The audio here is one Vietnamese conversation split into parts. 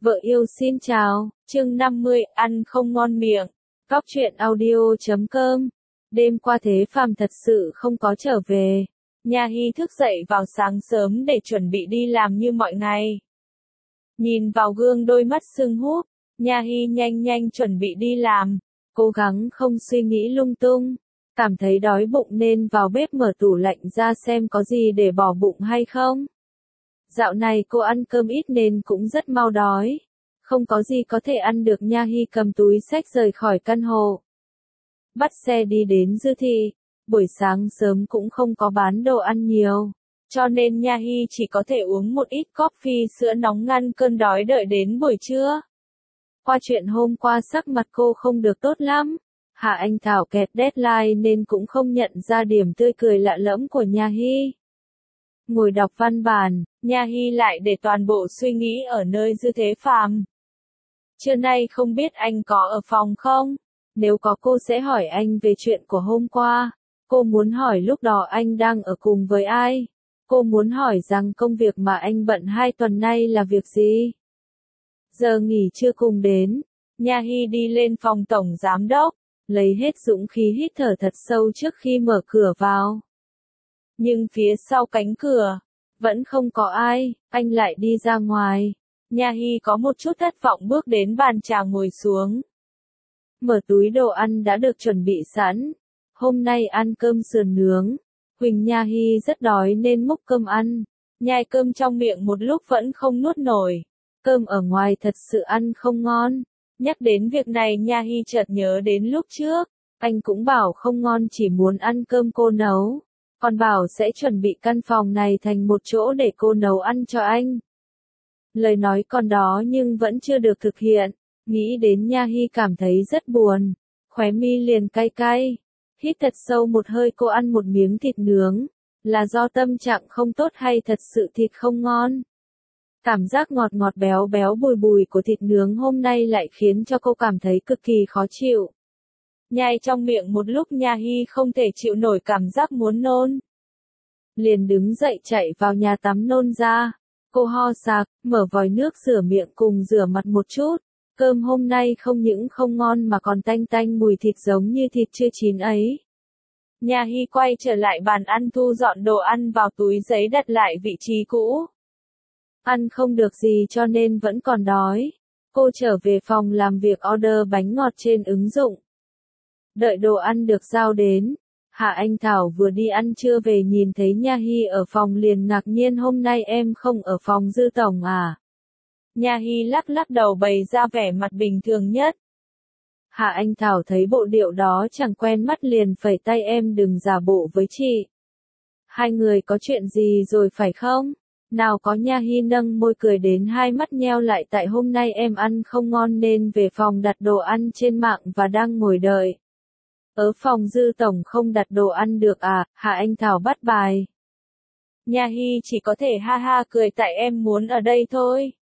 Vợ yêu xin chào, chương 50, ăn không ngon miệng. Góc truyện audio.com. Đêm qua Thế Phàm thật sự không có trở về. Nha Hy thức dậy vào sáng sớm để chuẩn bị đi làm như mọi ngày. Nhìn vào gương đôi mắt sưng húp, Nha Hy nhanh nhanh chuẩn bị đi làm, cố gắng không suy nghĩ lung tung. Cảm thấy đói bụng nên vào bếp mở tủ lạnh ra xem có gì để bỏ bụng hay không. Dạo này cô ăn cơm ít nên cũng rất mau đói. Không có gì có thể ăn được. Nha Hy cầm túi xách rời khỏi căn hộ. Bắt xe đi đến siêu thị. Buổi sáng sớm cũng không có bán đồ ăn nhiều. Cho nên Nha Hy chỉ có thể uống một ít coffee sữa nóng ngăn cơn đói đợi đến buổi trưa. Qua chuyện hôm qua sắc mặt cô không được tốt lắm. Hạ Anh Thảo kẹt deadline nên cũng không nhận ra điểm tươi cười lạ lẫm của Nha Hy. Ngồi đọc văn bản, Nha Hy lại để toàn bộ suy nghĩ ở nơi Dư Thế Phàm. Trưa nay không biết anh có ở phòng không? Nếu có cô sẽ hỏi anh về chuyện của hôm qua. Cô muốn hỏi lúc đó anh đang ở cùng với ai? Cô muốn hỏi rằng công việc mà anh bận 2 tuần nay là việc gì? Giờ nghỉ trưa cùng đến, Nha Hy đi lên phòng tổng giám đốc, lấy hết dũng khí hít thở thật sâu trước khi mở cửa vào. Nhưng phía sau cánh cửa, vẫn không có ai, anh lại đi ra ngoài. Nha Hy có một chút thất vọng bước đến bàn trà ngồi xuống. Mở túi đồ ăn đã được chuẩn bị sẵn. Hôm nay ăn cơm sườn nướng. Huỳnh Nha Hy rất đói nên múc cơm ăn. Nhai cơm trong miệng một lúc vẫn không nuốt nổi. Cơm ở ngoài thật sự ăn không ngon. Nhắc đến việc này Nha Hy chợt nhớ đến lúc trước. Anh cũng bảo không ngon chỉ muốn ăn cơm cô nấu. Còn bảo sẽ chuẩn bị căn phòng này thành một chỗ để cô nấu ăn cho anh. Lời nói còn đó nhưng vẫn chưa được thực hiện. Nghĩ đến Nha Hy cảm thấy rất buồn. Khóe mi liền cay cay. Hít thật sâu một hơi cô ăn một miếng thịt nướng. Là do tâm trạng không tốt hay thật sự thịt không ngon? Cảm giác ngọt ngọt béo béo bùi bùi của thịt nướng hôm nay lại khiến cho cô cảm thấy cực kỳ khó chịu. Nhai trong miệng một lúc Nha Hy không thể chịu nổi cảm giác muốn nôn. Liền đứng dậy chạy vào nhà tắm nôn ra. Cô ho sạc, mở vòi nước rửa miệng cùng rửa mặt một chút. Cơm hôm nay không những không ngon mà còn tanh tanh mùi thịt giống như thịt chưa chín ấy. Nha Hy quay trở lại bàn ăn thu dọn đồ ăn vào túi giấy đặt lại vị trí cũ. Ăn không được gì cho nên vẫn còn đói. Cô trở về phòng làm việc order bánh ngọt trên ứng dụng. Đợi đồ ăn được giao đến. Hạ Anh Thảo vừa đi ăn trưa về nhìn thấy Nha Hy ở phòng liền ngạc nhiên hôm nay em không ở phòng Dư Tổng à? Nha Hy lắc lắc đầu bày ra vẻ mặt bình thường nhất. Hạ Anh Thảo thấy bộ điệu đó chẳng quen mắt liền phẩy tay em đừng giả bộ với chị. Hai người có chuyện gì rồi phải không? Nào có. Nha Hy nâng môi cười đến hai mắt nheo lại tại hôm nay em ăn không ngon nên về phòng đặt đồ ăn trên mạng và đang ngồi đợi. Ở phòng Dư Tổng không đặt đồ ăn được à? Hạ Anh Thảo bắt bài. Nha Hy chỉ có thể ha ha cười tại em muốn ở đây thôi.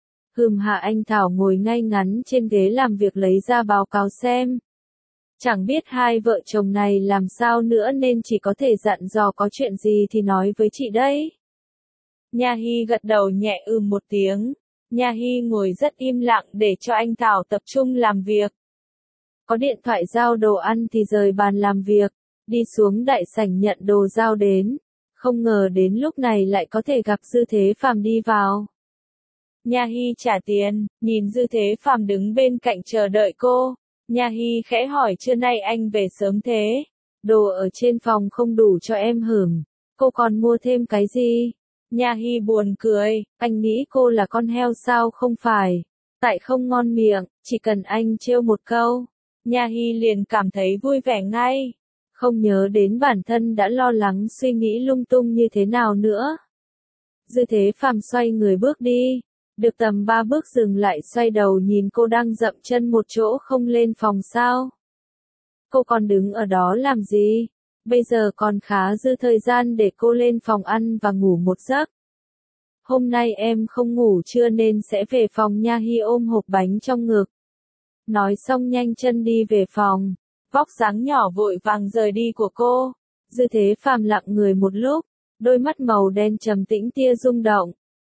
Hạ Anh Thảo ngồi ngay ngắn trên ghế làm việc lấy ra báo cáo xem. Chẳng biết hai vợ chồng này làm sao nữa nên chỉ có thể dặn dò có chuyện gì thì nói với chị đấy. Nha Hy gật đầu nhẹ một tiếng. Nha Hy ngồi rất im lặng để cho anh Thảo tập trung làm việc. Có điện thoại giao đồ ăn thì rời bàn làm việc, đi xuống đại sảnh nhận đồ giao đến. Không ngờ đến lúc này lại có thể gặp Dư Thế Phàm đi vào. Nha Hy trả tiền, nhìn Dư Thế Phàm đứng bên cạnh chờ đợi cô. Nha Hy khẽ hỏi trưa nay anh về sớm thế? Đồ ở trên phòng không đủ cho em hưởng. Cô còn mua thêm cái gì? Nha Hy buồn cười, anh nghĩ cô là con heo sao không phải? Tại không ngon miệng, chỉ cần anh trêu một câu. Nha Hy liền cảm thấy vui vẻ ngay. Không nhớ đến bản thân đã lo lắng suy nghĩ lung tung như thế nào nữa. Dư Thế Phàm xoay người bước đi. Được tầm 3 bước dừng lại xoay đầu nhìn cô đang dậm chân một chỗ không lên phòng sao. Cô còn đứng ở đó làm gì? Bây giờ còn khá dư thời gian để cô lên phòng ăn và ngủ một giấc. Hôm nay em không ngủ trưa nên sẽ về phòng. Nha Hy ôm hộp bánh trong ngực. Nói xong nhanh chân đi về phòng. Vóc dáng nhỏ vội vàng rời đi của cô. Dư Thế Phàm lặng người một lúc. Đôi mắt màu đen trầm tĩnh tia rung động.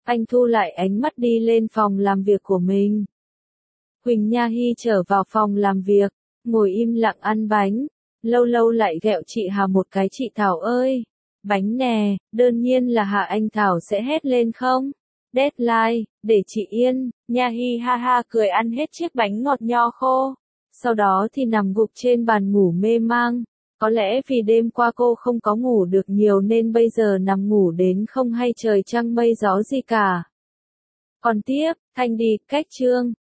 Anh thu lại ánh mắt đi lên phòng làm việc của mình. Huỳnh Nha Hy trở vào phòng làm việc, ngồi im lặng ăn bánh. Lâu lâu lại ghẹo chị Hà một cái. Chị Thảo ơi, bánh nè, đương nhiên là Hà. Anh Thảo sẽ hét lên không? Deadline, để chị yên. Nha Hy ha ha cười ăn hết chiếc bánh ngọt nho khô. Sau đó thì nằm gục trên bàn ngủ mê mang. Có lẽ vì đêm qua cô không có ngủ được nhiều nên bây giờ nằm ngủ đến không hay trời trăng mây gió gì cả. Còn tiếp, Thanh đi, cách chương.